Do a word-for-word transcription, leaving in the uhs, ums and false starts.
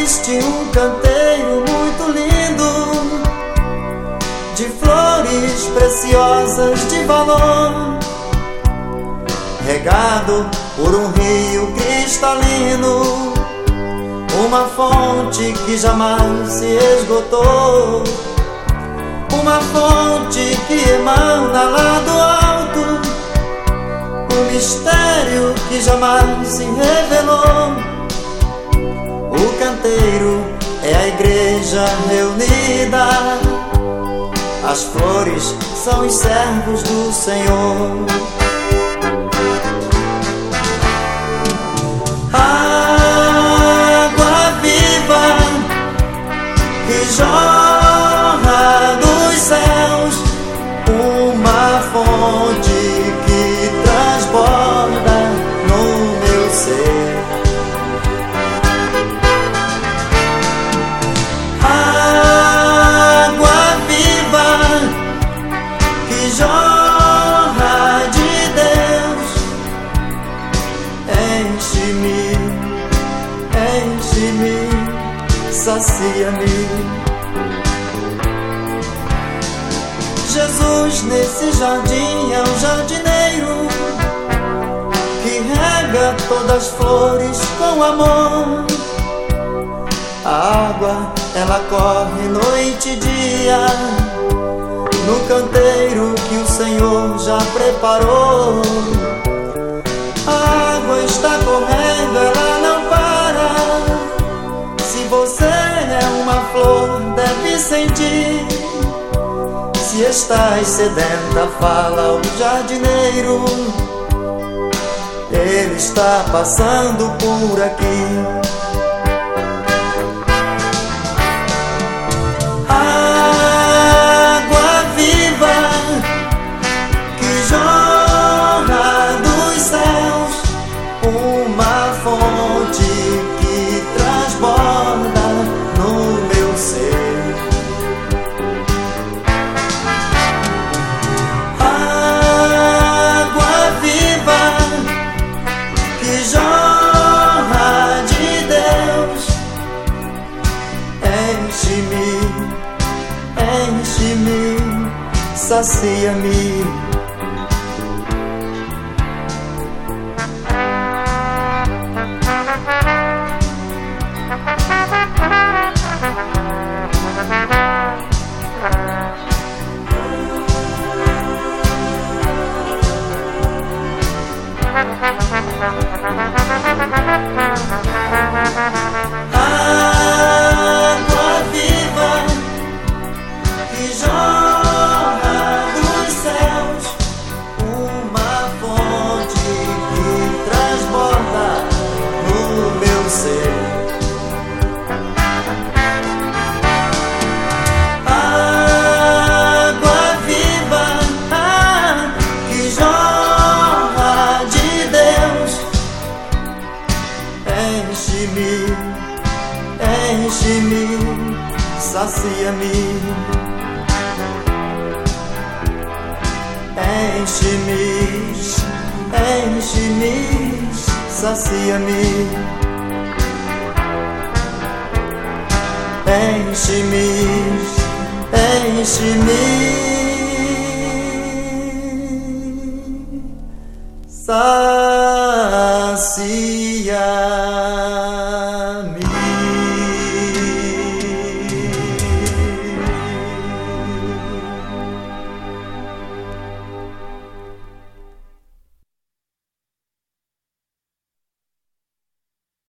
existe um canteiro muito lindo, de flores preciosas de valor, regado por um rio cristalino, uma fonte que jamais se esgotou, uma fonte que emana lá do alto, um mistério que jamais se revelou. O canteiro é a igreja reunida, as flores são os servos do Senhor. Água viva que jorra dos céus, uma fonte que transborda no meu ser. Água viva que jorra de Deus, enche-me, enche-me, sacia-me. Jesus nesse jardim é um jardineiro que rega todas as flores com amor. A água, ela corre noite e dia no canteiro que o Senhor já preparou. A água está correndo, ela não para. Se você é uma flor, deve sentir. Se estás sedenta, fala ao jardineiro, ele está passando por aqui. Água viva que jorra dos céus, uma fonte que transborda no meu ser. Enche-me, sacia-me. Enche-me, enche-me, sacia-me. Enche-me, enche-me, sacia-me. Enche-me, enche-me, sacia.